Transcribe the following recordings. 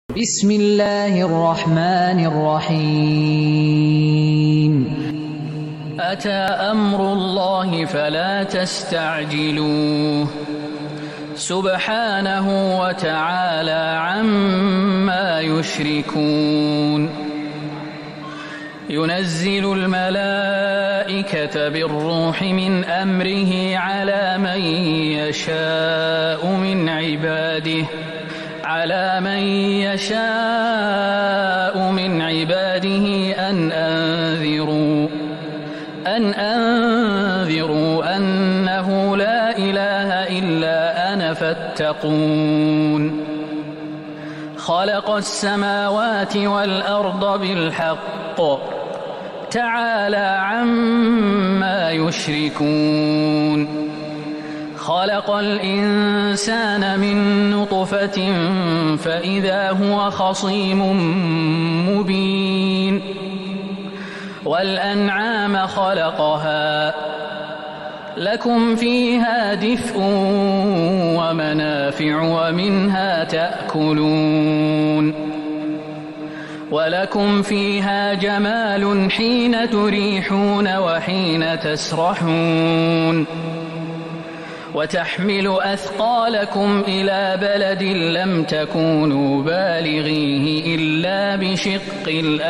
بسم الله الرحمن الرحيم أتى أمر الله فلا تستعجلوه سبحانه وتعالى عما يشركون ينزل الملائكة بالروح من أمره على من يشاء من عباده أن أنذروا أنه لا إله إلا أنا فاتقون خلق السماوات والأرض بالحق تعالى عما يشركون خلق الإنسان من نطفة فإذا هو خصيم مبين والأنعام خلقها لكم فيها دفء ومنافع ومنها تأكلون ولكم فيها جمال حين تريحون وحين تسرحون وتحمل أثقالكم إلى بلد لم تكونوا بالغيه إلا بشق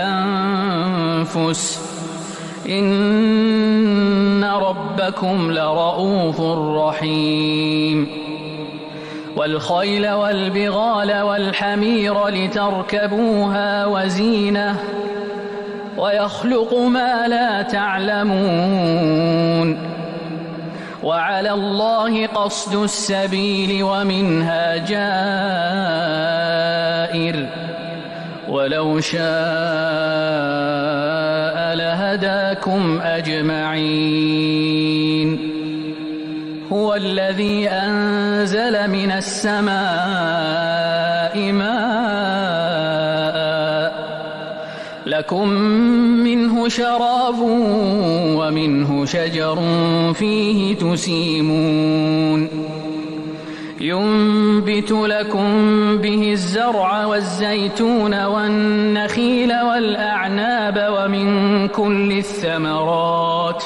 الأنفس إن ربكم لرؤوف رحيم والخيل والبغال والحمير لتركبوها وزينة ويخلق ما لا تعلمون وعلى الله قصد السبيل ومنها جائر ولو شاء لهداكم أجمعين هو الذي أنزل من السماء ماء لكم منه شراب ومنه شجر فيه تسيمون ينبت لكم به الزرع والزيتون والنخيل والأعناب ومن كل الثمرات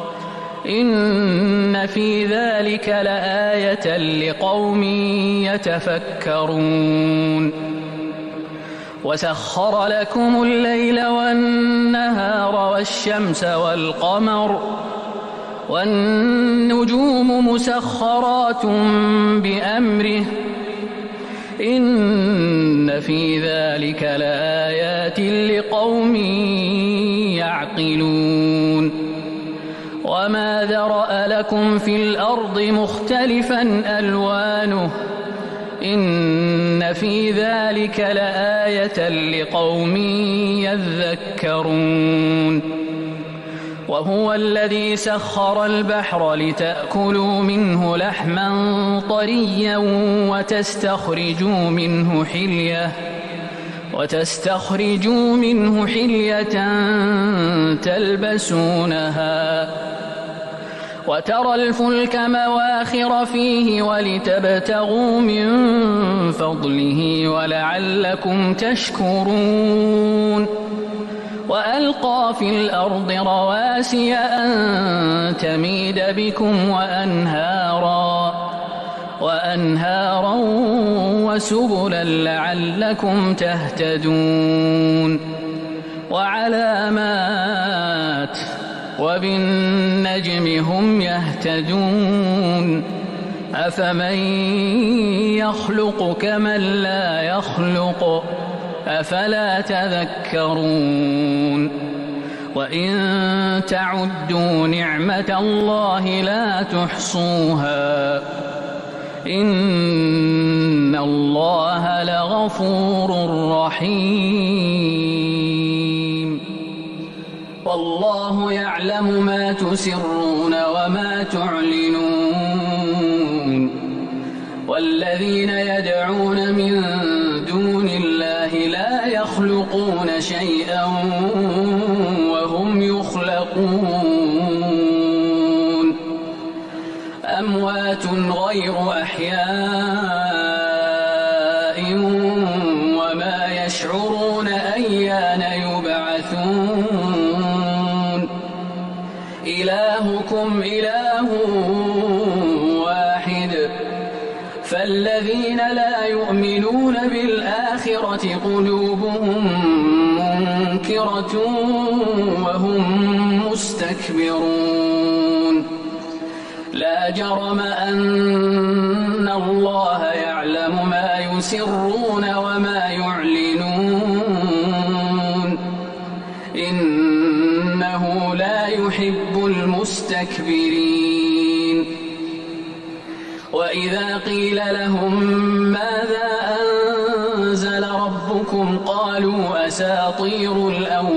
إن في ذلك لآية لقوم يتفكرون وسخر لكم الليل والنهار والشمس والقمر والنجوم مسخرات بأمره إن في ذلك لآيات لقوم يعقلون وما ذرأ لكم في الأرض مختلفا ألوانه إن في ذلك لآية لقوم يذكرون وهو الذي سخر البحر لتأكلوا منه لحما طريا وتستخرجوا منه حلية تلبسونها وترى الفلك مواخر فيه ولتبتغوا من فضله ولعلكم تشكرون وألقى في الأرض رواسي أن تميد بكم وأنهارا وسبلا لعلكم تهتدون وعلامات وبالنجم هم يهتدون أفمن يخلق كمن لا يخلق أفلا تذكرون وإن تعدوا نعمة الله لا تحصوها إن الله لغفور رحيم والله يعلم ما تسرون وما تعلنون والذين يدعون من دون الله لا يخلقون شيئا وهم يخلقون أموات غير أحياء وما يشعرون أيان يبعثون إلهكم إله واحد فالذين لا يؤمنون بالآخرة قلوبهم منكرة وهم مستكبرون لا جرم أن الله يعلم ما يسرون وما يعلنون إنه لا يحب المستكبرين وإذا قيل لهم ماذا أنزل ربكم قالوا أساطير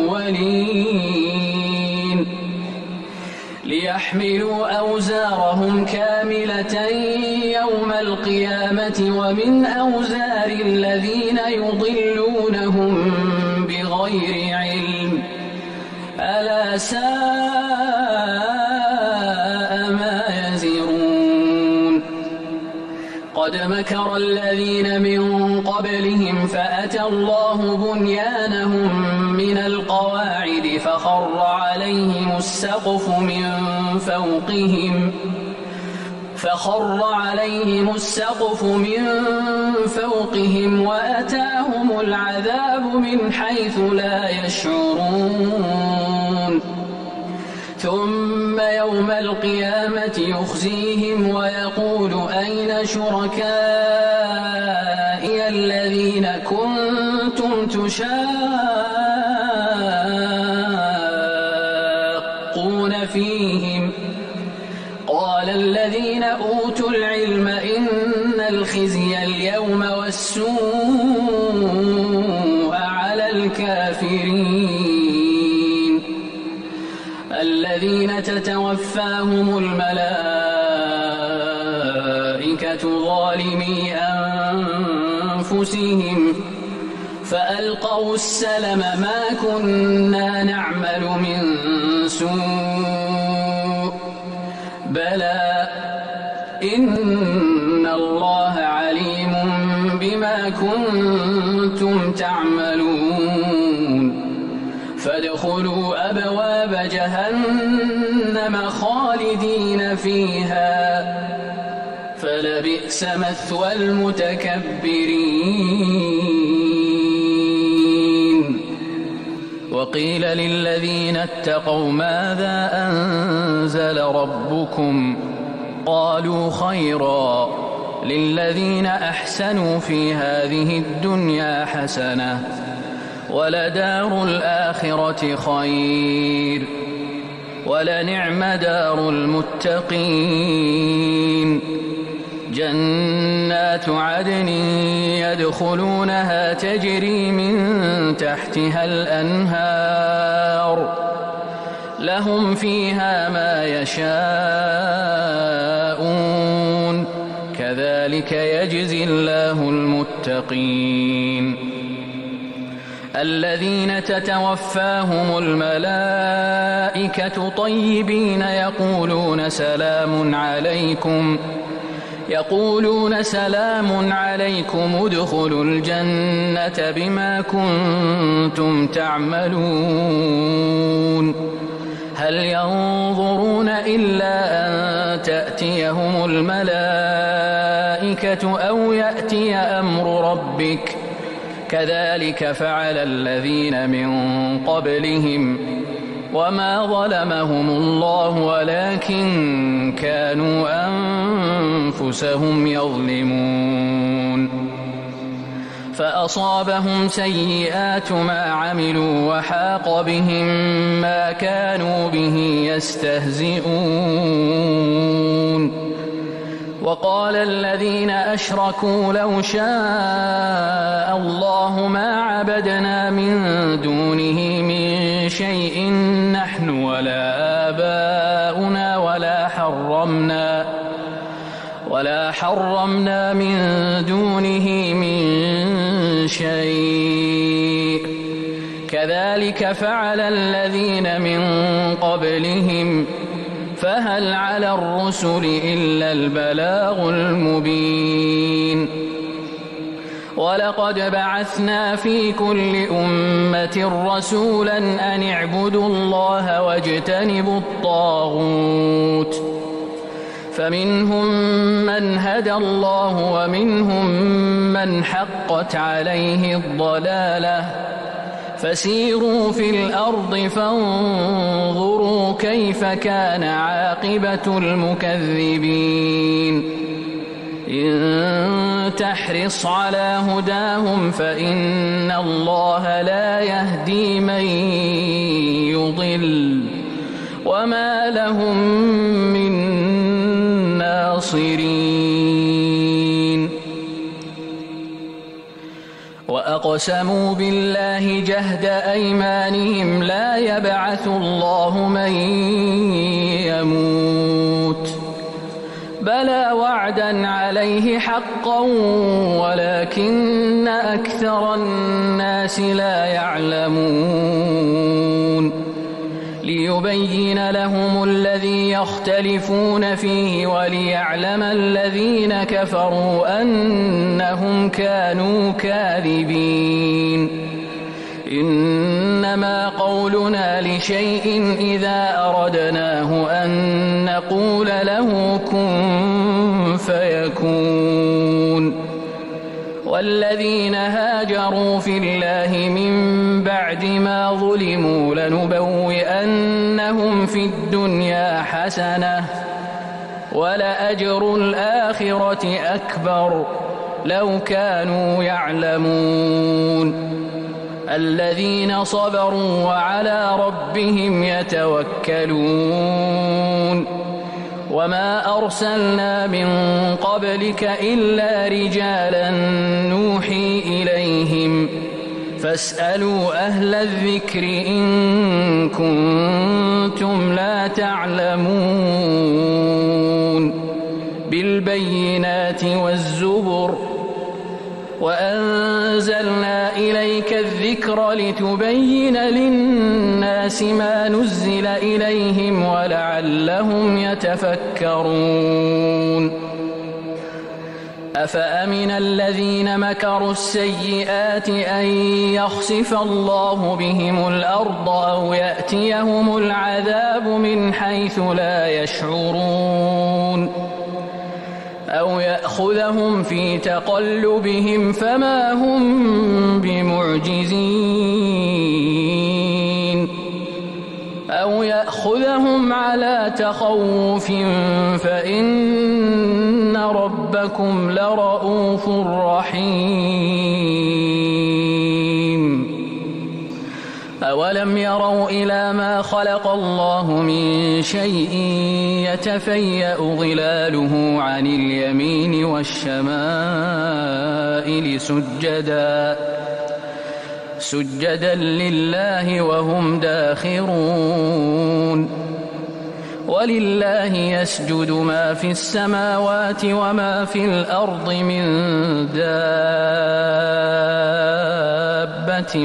الأولين ليحملوا أوزارهم كاملة يوم القيامة ومن أوزار الذين يضلونهم بغير علم ألا ساء ما يزرون قد مكر الذين من قبلهم فأتى الله بنيانهم من القواعد فخر عليهم السقف من فوقهم وأتاهم العذاب من حيث لا يشعرون ثم يوم القيامة يخزيهم ويقول أين شركائي الذين كنتم تشاقون فيهم قال الذين أوتوا العلم إن الخزي اليوم والسوء على الكافرين الذين تتوفاهم الملائكة ظالمي أنفسهم فألقوا السلم ما كنا نعمل من سوء بلى إن الله عليم بما كنتم تعملون فادخلوا أبواب جهنم خالدين فيها فلبئس مثوى المتكبرين وقيل للذين اتقوا ماذا أنزل ربكم قالوا خيرا للذين أحسنوا في هذه الدنيا حسنة ولدار الآخرة خير ولنعم دار المتقين جنات عدن يدخلونها تجري من تحتها الأنهار لهم فيها ما يشاءون كذلك يجزي الله المتقين الذين تتوفاهم الملائكة طيبين يقولون سلام عليكم ادخلوا الجنة بما كنتم تعملون هل ينظرون إلا أن تأتيهم الملائكة أو يأتي أمر ربك كذلك فعل الذين من قبلهم وما ظلمهم الله ولكن كانوا أنفسهم يظلمون فأصابهم سيئات ما عملوا وحاق بهم ما كانوا به يستهزئون وقال الذين أشركوا لو شاء الله ما عبدنا من دونه من شيء نحن ولا آباؤنا ولا حرمنا من دونه من شيء كذلك فعل الذين من قبلهم فهل على الرسل إلا البلاغ المبين ولقد بعثنا في كل أمة رسولا أن اعبدوا الله واجتنبوا الطاغوت فمنهم من هدى الله ومنهم من حقت عليه الضلالة فسيروا في الأرض فانظروا كيف كان عاقبة المكذبين إن تحرص على هداهم فإن الله لا يهدي من يضل وما لهم من ناصرين وأقسموا بالله جهد أيمانهم لا يبعث الله من يموت بلى وعدا عليه حقا ولكن أكثر الناس لا يعلمون ليبين لهم الذي يختلفون فيه وليعلم الذين كفروا أنهم كانوا كاذبين إنما قولنا لشيء إذا أردناه أن نقول له كن فيكون والذين هاجروا في الله من بعد ما ظلموا لنبوئنهم في الدنيا حسنة ولأجر الآخرة أكبر لو كانوا يعلمون الذين صبروا وعلى ربهم يتوكلون وما أرسلنا من قبلك إلا رجالا نوحي إليهم فاسألوا أهل الذكر إن كنتم لا تعلمون بالبينات والزبر وأنزلنا إليك الذكر لتبين للناس ما نزل إليهم ولعلهم يتفكرون أفأمن الذين مكروا السيئات أن يخسف الله بهم الأرض أو يأتيهم العذاب من حيث لا يشعرون أو يأخذهم في تقلبهم فما هم بمعجزين أو يأخذهم على تخوف فإن ربكم لرؤوف رحيم أولم يروا إلى ما خلق الله من شيء يتفيأ ظلاله عن اليمين والشمائل سجدا لله وهم داخرون ولله يسجد ما في السماوات وما في الأرض من دابة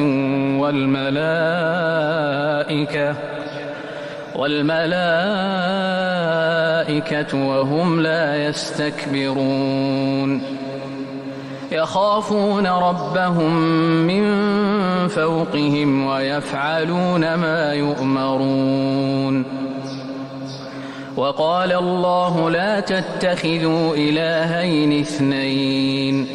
والملائكة وهم لا يستكبرون يخافون ربهم من فوقهم ويفعلون ما يؤمرون وقال الله لا تتخذوا إلهين اثنين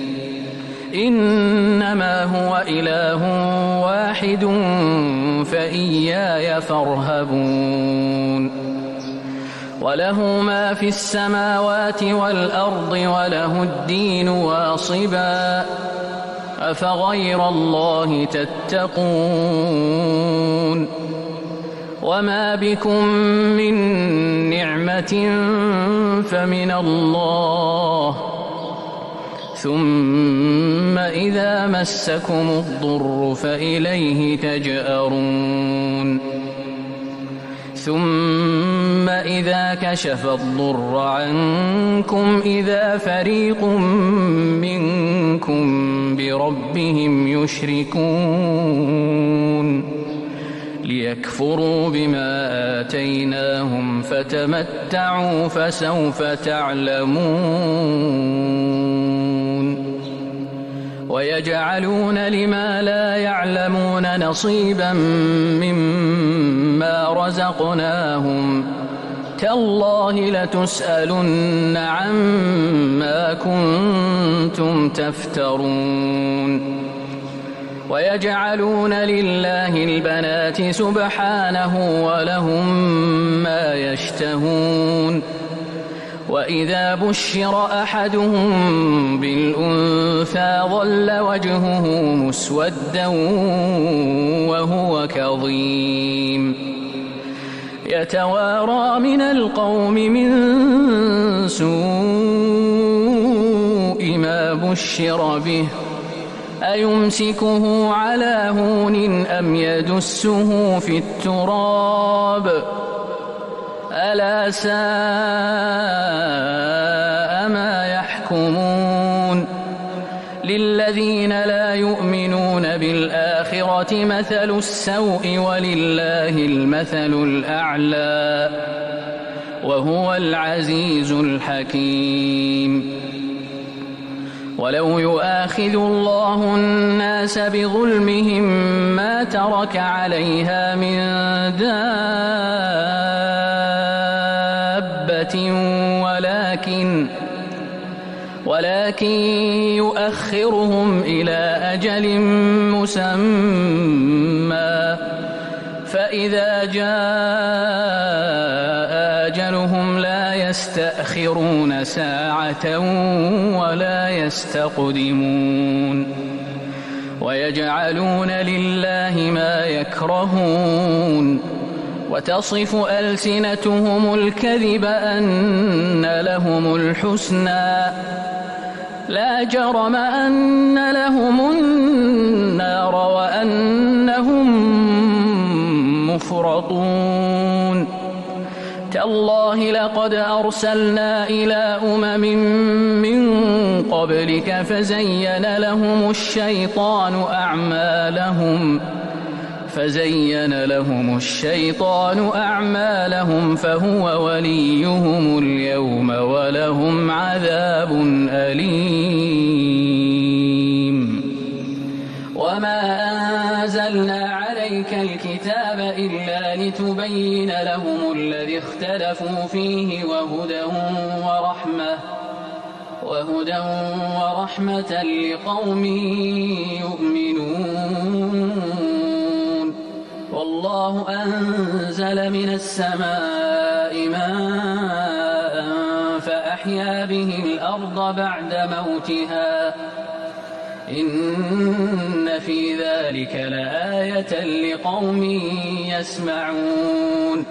إنما هو إله واحد فإياي فارهبون وله ما في السماوات والأرض وله الدين واصبا أفغير الله تتقون وما بكم من نعمة فمن الله ثم إذا مسكم الضر فإليه تجأرون ثم إذا كشف الضر عنكم إذا فريق منكم بربهم يشركون ليكفروا بما آتيناهم فتمتعوا فسوف تعلمون ويجعلون لما لا يعلمون نصيبا مما رزقناهم تالله لتسألن عما كنتم تفترون ويجعلون لله البنات سبحانه ولهم ما يشتهون وإذا بشر أحدهم بالأنثى ظل وجهه مسودا وهو كظيم يتوارى من القوم من سوء ما بشر به أيمسكه على هون أم يدسه في التراب ألا ساء ما يحكمون للذين لا يؤمنون بالآخرة مثل السوء ولله المثل الأعلى وهو العزيز الحكيم ولو يؤاخذ الله الناس بظلمهم ما ترك عليها من دابة ولكن يؤخرهم إلى أجل مسمى فإذا جاء أجلهم لا يستأخرون ساعة ولا يستقدمون ويجعلون لله ما يكرهون وتصف ألسنتهم الكذب أن لهم الحسنى لا جرم أن لهم النار وأنهم مفرطون تالله لقد أرسلنا إلى أمم من قبلك فزين لهم الشيطان أعمالهم فهو وليهم اليوم ولهم عذاب أليم وما أنزلنا عليك الكتاب إلا لتبين لهم الذي اختلفوا فيه وهدى ورحمة لقوم يؤمنون والله أنزل من السماء ماء فأحيا به الأرض بعد موتها إن في ذلك لآية لقوم يسمعون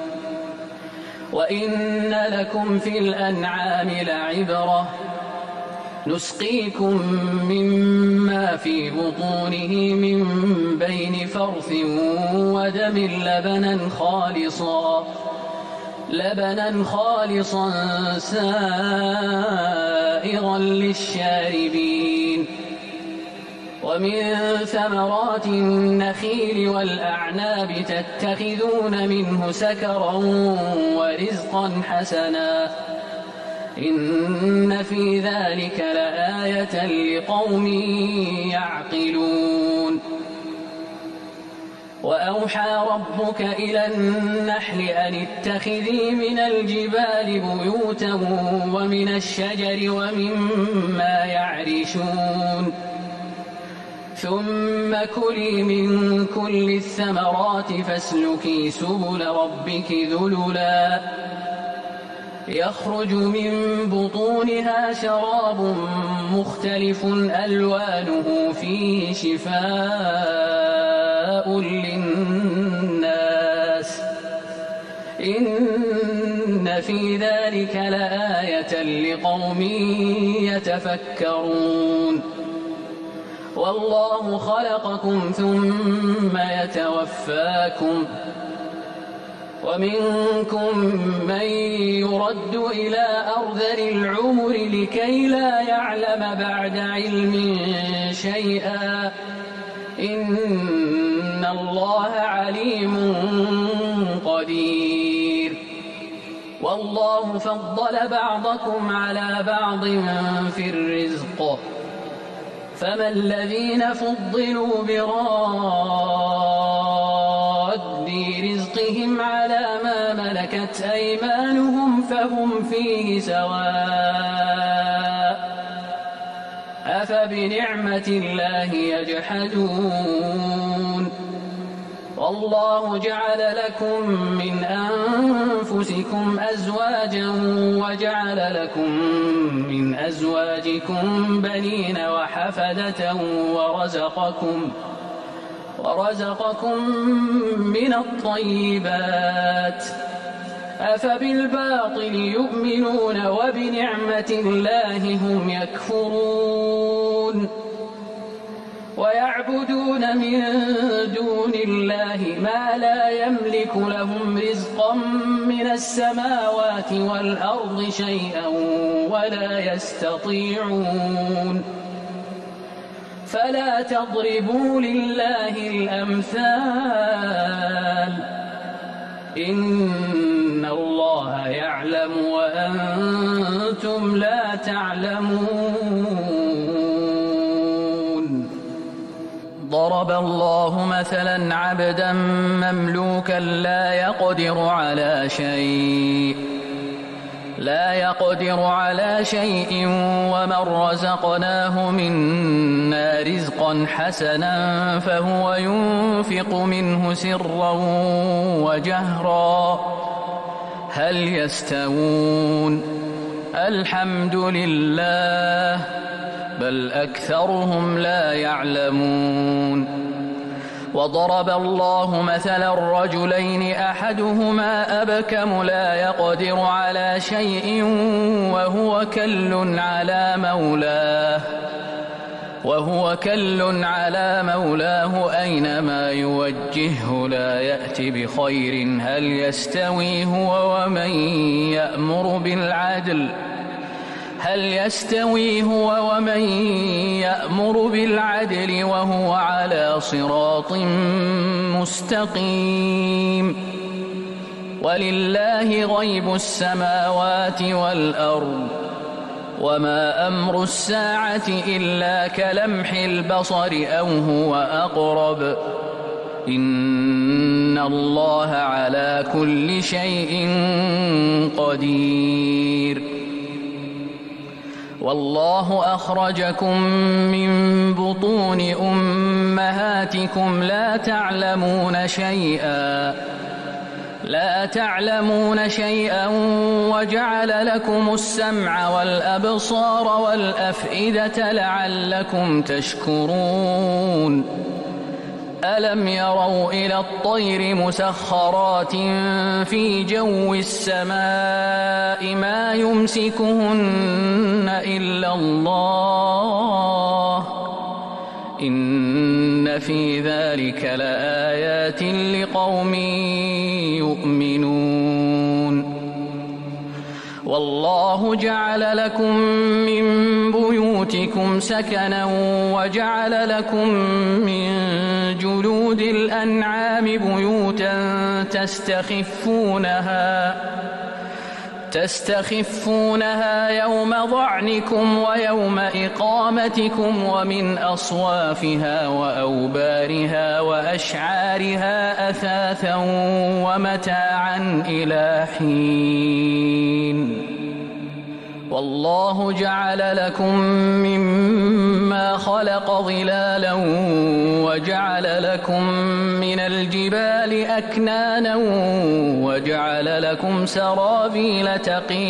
وإن لكم في الأنعام لعبرة نسقيكم مما في بطونه من بين فرث ودم لبنا خالصا سائغا للشاربين ومن ثمرات النخيل والأعناب تتخذون منه سكرا ورزقا حسنا إن في ذلك لآية لقوم يعقلون وأوحى ربك إلى النحل أن اتخذي من الجبال بيوتا ومن الشجر ومما يعرشون ثم كلي من كل الثمرات فاسلكي سبل ربك ذللا يخرج من بطونها شراب مختلف ألوانه فيه شفاء للناس إن في ذلك لآية لقوم يتفكرون والله خلقكم ثم يتوفاكم ومنكم من يرد إلى أرذل العمر لكي لا يعلم بعد علم شيئا إن الله عليم قدير والله فضل بعضكم على بعض في الرزق فما الذين فضلوا براد رزقهم على ما ملكت أيمانهم فهم فيه سواء أفبنعمة الله يجحدون والله جعل لكم من أنفسكم أزواجا وجعل لكم من أزواجكم بنين وحفدة ورزقكم من الطيبات أفبالباطل يؤمنون وبنعمة الله هم يكفرون ويعبدون من دون الله ما لا يملك لهم رزقا من السماوات والأرض شيئا ولا يستطيعون فلا تضربوا لله الأمثال إن الله يعلم وأنتم لا تعلمون ضرب الله مثلا عبدا مملوكا لا يقدر على شيء ومن رزقناه منا رزقا حسنا فهو ينفق منه سرا وجهرا هل يستوون الحمد لله بل أكثرهم لا يعلمون وضرب الله مثلا الرجلين أحدهما أبكم لا يقدر على شيء وهو كل على مولاه أينما يوجهه لا يأت بخير هل يستوي هو ومن يأمر بالعدل وهو على صراط مستقيم ولله غيب السماوات والأرض وما أمر الساعة إلا كلمح البصر أو هو أقرب إن الله على كل شيء قدير والله أخرجكم من بطون أمهاتكم لا تعلمون شيئا وجعل لكم السمع والأبصار والأفئدة لعلكم تشكرون ألم يروا إلى الطير مسخرات في جو السماء ما يمسكهن إلا الله إن في ذلك لآيات لقوم يؤمنون والله جعل لكم من بيوتكم سكنا وجعل لكم من جلود الأنعام بيوتا تستخفونها يوم ظعنكم ويوم إقامتكم ومن أصوافها وأوبارها وأشعارها أثاثا ومتاعا إلى حين والله جعل لكم مما خلق ظلالا وجعل لكم من الجبال أكنانا وجعل لكم سرابيل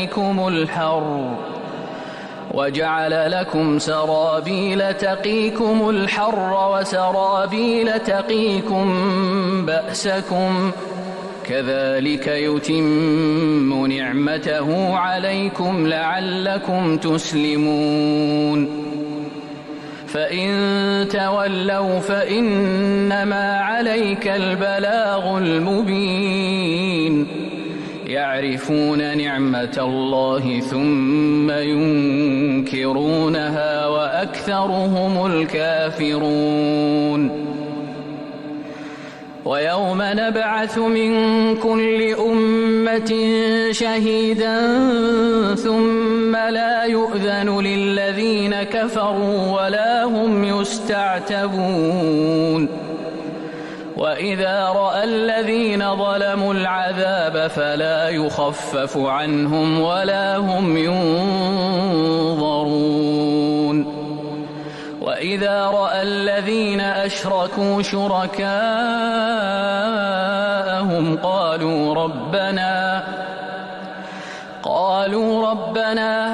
تقيكم الحر وسرابيل تقيكم بأسكم كذلك يتم نعمته عليكم لعلكم تسلمون فإن تولوا فإنما عليك البلاغ المبين يعرفون نعمة الله ثم ينكرونها وأكثرهم الكافرون ويوم نبعث من كل أمة شهيدا ثم لا يؤذن للذين كفروا ولا هم يستعتبون وإذا رأى الذين ظلموا العذاب فلا يخفف عنهم ولا هم ينظرون وإذا رأى الذين أشركوا شركاءهم قالوا ربنا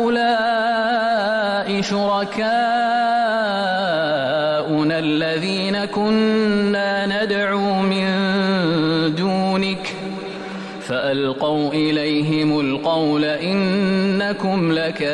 هؤلاء شركاؤنا الذين كنا ندعو من دونك فألقوا إليهم القول إنكم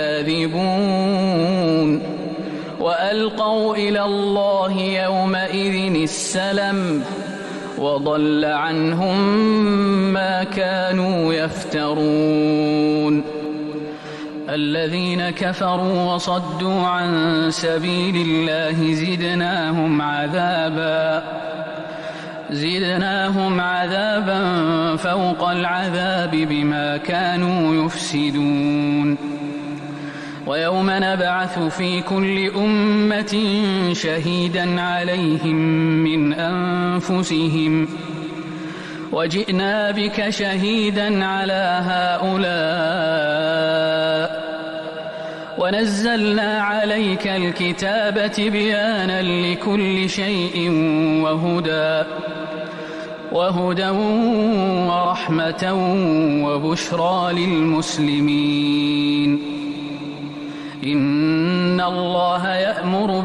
لكاذبون وألقوا إلى الله يومئذ السلم وضل عنهم ما كانوا يفترون الذين كفروا وصدوا عن سبيل الله زدناهم عذابا فوق العذاب بما كانوا يفسدون ويوم نبعث في كل أمة شهيدا عليهم من أنفسهم وجئنا بك شهيدا على هؤلاء ونزلنا عليك الكتاب تبيانا لكل شيء وهدى ورحمة وبشرى للمسلمين إن الله يأمر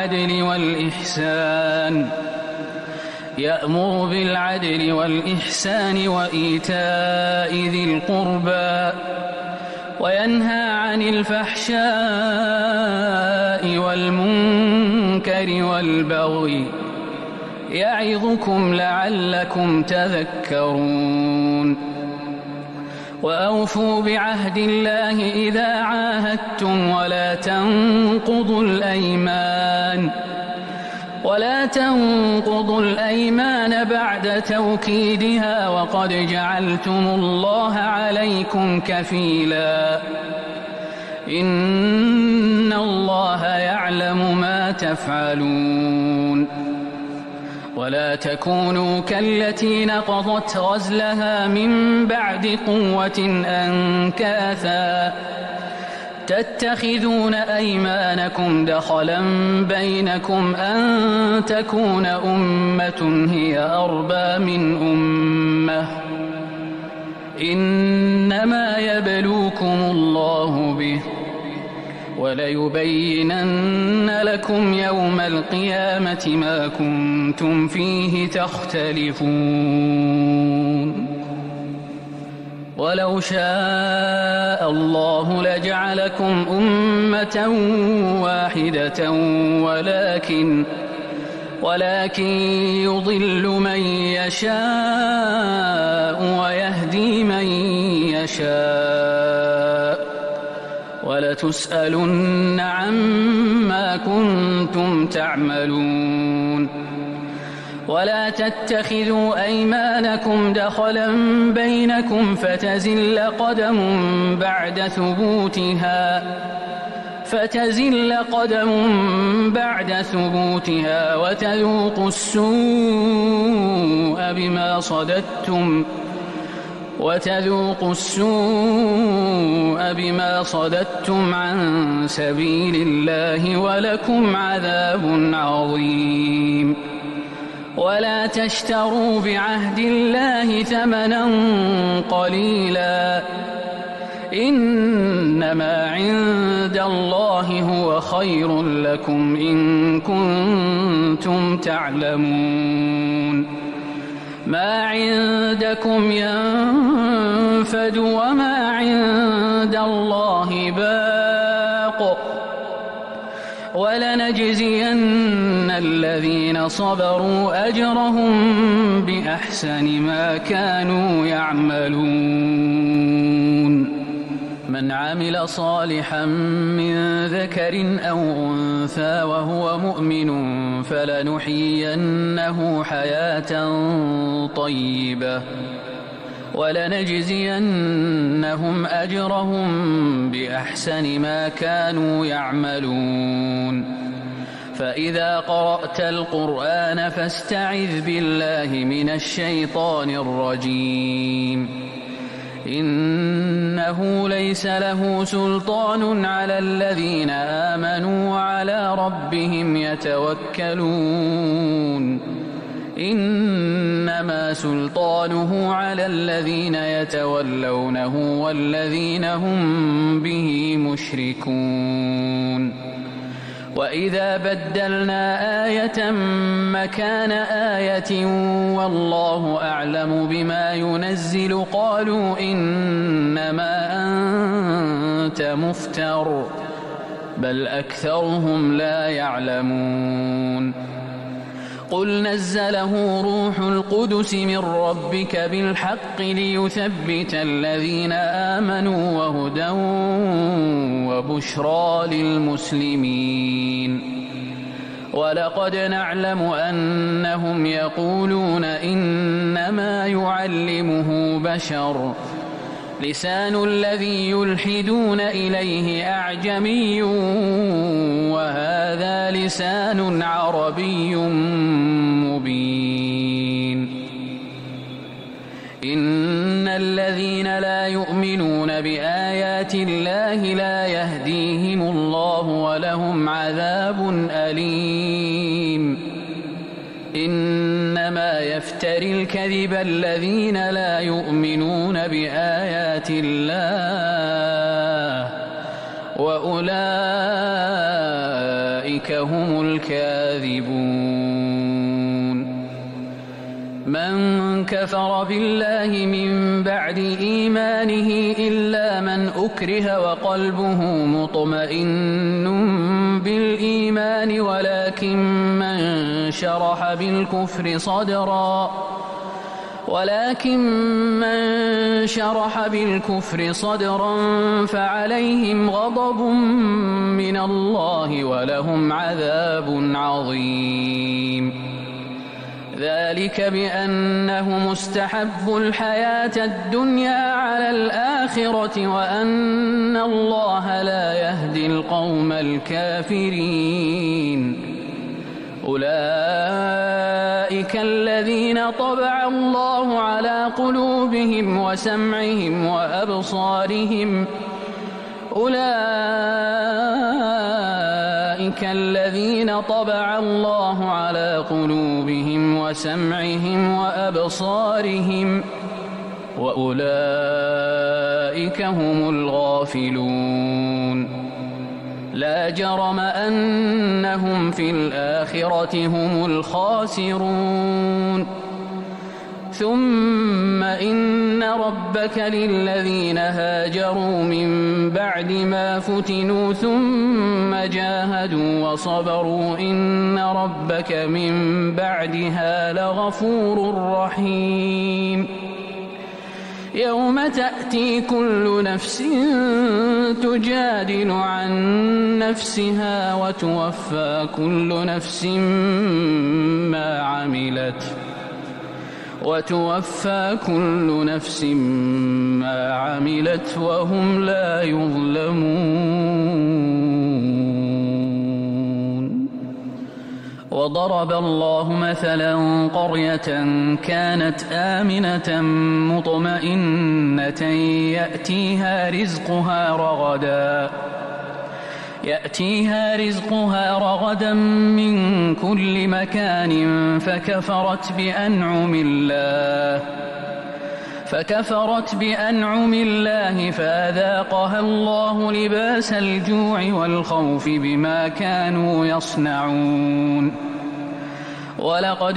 بالعدل والإحسان وإيتاء ذي القربى وينهى عن الفحشاء والمنكر والبغي يعظكم لعلكم تذكرون وأوفوا بعهد الله إذا عاهدتم ولا تنقضوا الأيمان بعد توكيدها وقد جعلتم الله عليكم كفيلا إن الله يعلم ما تفعلون ولا تكونوا كالتي نقضت غزلها من بعد قوة أنكاثا تتخذون أيمانكم دخلا بينكم أن تكون أمة هي أربى من أمة إنما يبلوكم الله به وليبينن لكم يوم القيامة ما كنتم فيه تختلفون ولو شاء الله لجعلكم أمة واحدة ولكن يضل من يشاء ويهدي من يشاء ولتسألن عما كنتم تعملون ولا تتخذوا أيمانكم دخلا بينكم فتزل قدم بعد ثبوتها وتذوقوا السوء بما صددتم عن سبيل الله ولكم عذاب عظيم ولا تشتروا بعهد الله ثمنا قليلا إنما عند الله هو خير لكم إن كنتم تعلمون ما عندكم ينفد وما عند الله باق ولنجزين الذين صبروا أجرهم بأحسن ما كانوا يعملون من عمل صالحا من ذكر أو أنثى وهو مؤمن فلنحيينه حياة طيبة ولنجزينهم أجرهم بأحسن ما كانوا يعملون فإذا قرأت القرآن فاستعذ بالله من الشيطان الرجيم إنه ليس له سلطان على الذين آمنوا وعلى ربهم يتوكلون إنما سلطانه على الذين يتولونه والذين هم به مشركون وإذا بدلنا آية مكان آية والله أعلم بما ينزل قالوا إنما أنت مفتر بل أكثرهم لا يعلمون قل نزله روح القدس من ربك بالحق ليثبت الذين آمنوا وهدى وبشرى للمسلمين ولقد نعلم أنهم يقولون إنما يعلمه بشر لسان الذي يلحدون إليه أعجمي وهذا لسان عربي مبين إن الذين لا يؤمنون بآيات الله لا يهديهم الله ولهم عذاب أليم إنما يفتري الكذب الذين لا يؤمنون بآيات الله وأولئك هم الكاذبون من كفر بالله من بعد إيمانه إلا من أكره وقلبه مطمئن بالإيمان ولكن من شرح بالكفر صدرا فعليهم غضب من الله ولهم عذاب عظيم ذلك بأنهم استحبوا الحياة الدنيا على الآخرة وأن الله لا يهدي القوم الكافرين أولئك الذين طبع الله على قلوبهم وسمعهم وأبصارهم أولئك الذين طبع الله على قلوبهم وسمعهم وأبصارهم وأولئك هم الغافلون لا جرم أنهم في الآخرة هم الخاسرون ثم إن ربك للذين هاجروا من بعد ما فتنوا ثم جاهدوا وصبروا إن ربك من بعدها لغفور رحيم يوم تأتي كل نفس تجادل عن نفسها وتوفى كل نفس ما عملت وهم لا يظلمون وضرب الله مثلا قرية كانت آمنة مطمئنة يأتيها رزقها رغدا من كل مكان فكفرت بأنعم الله فأذاقها الله لباس الجوع والخوف بما كانوا يصنعون ولقد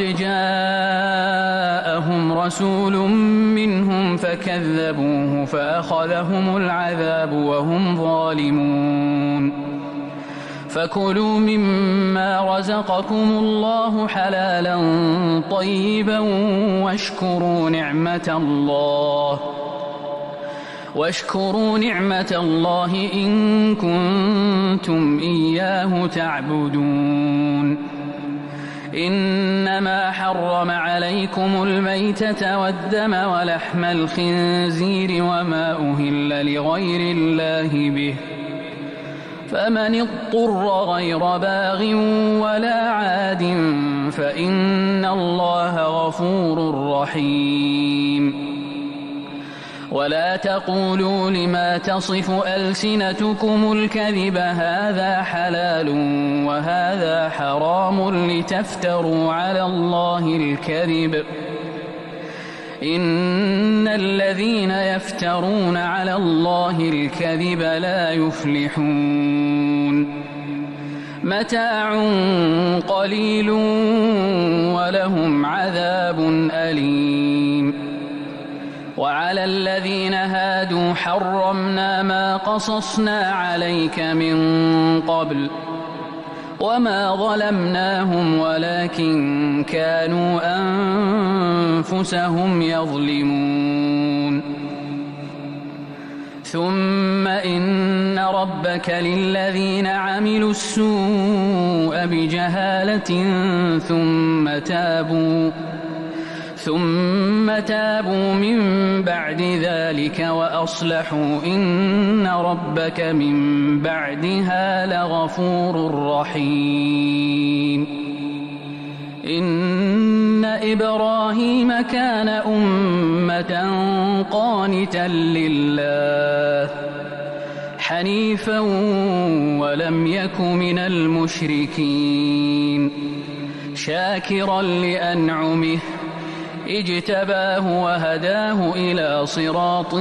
جاءهم رسول منهم فكذبوه فأخذهم العذاب وهم ظالمون فكلوا مما رزقكم الله حلالا طيبا واشكروا نعمة الله إن كنتم إياه تعبدون إنما حرم عليكم الميتة والدم ولحم الخنزير وما أهل لغير الله به فمن اضطر غير باغ ولا عاد فإن الله غفور رحيم ولا تقولوا لما تصف ألسنتكم الكذب هذا حلال وهذا حرام لتفتروا على الله الكذب إن الذين يفترون على الله الكذب لا يفلحون متاع قليل ولهم عذاب أليم وعلى الذين هادوا حرمنا ما قصصنا عليك من قبل وما ظلمناهم ولكن كانوا أنفسهم يظلمون ثم إن ربك للذين عملوا السوء بجهالة ثم تابوا من بعد ذلك وأصلحوا إن ربك من بعدها لغفور رحيم إن إبراهيم كان أمة قانتا لله حنيفا ولم يك من المشركين شاكرا لأنعمه اجتباه وهداه إلى صراط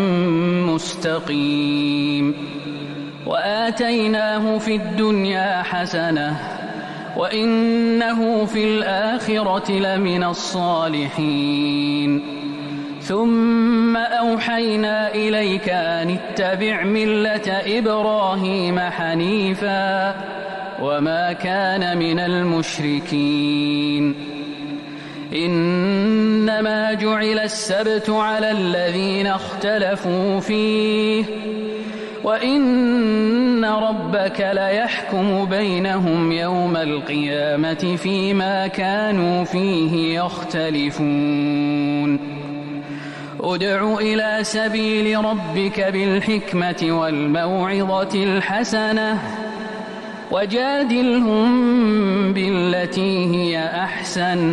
مستقيم وآتيناه في الدنيا حسنة وإنه في الآخرة لمن الصالحين ثم أوحينا إليك أن اتبع ملة إبراهيم حنيفا وما كان من المشركين إنما جعل السبت على الذين اختلفوا فيه وإن ربك ليحكم بينهم يوم القيامة فيما كانوا فيه يختلفون ادع إلى سبيل ربك بالحكمة والموعظة الحسنة وجادلهم بالتي هي أحسن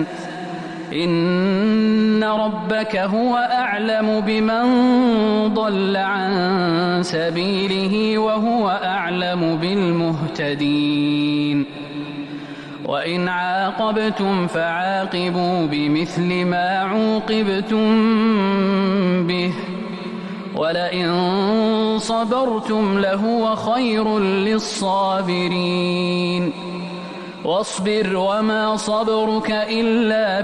إن ربك هو أعلم بمن ضل عن سبيله وهو أعلم بالمهتدين وإن عاقبتم فعاقبوا بمثل ما عوقبتم به ولئن صبرتم لهو خير للصابرين واصبر وما صبرك إلا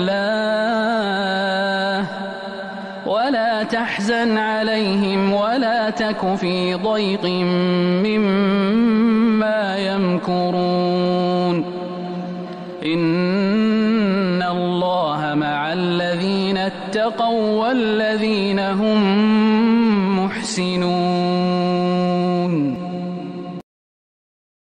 بالله ولا تحزن عليهم ولا تك في ضيق مما يمكرون إن الله مع الذين اتقوا والذين هم محسنون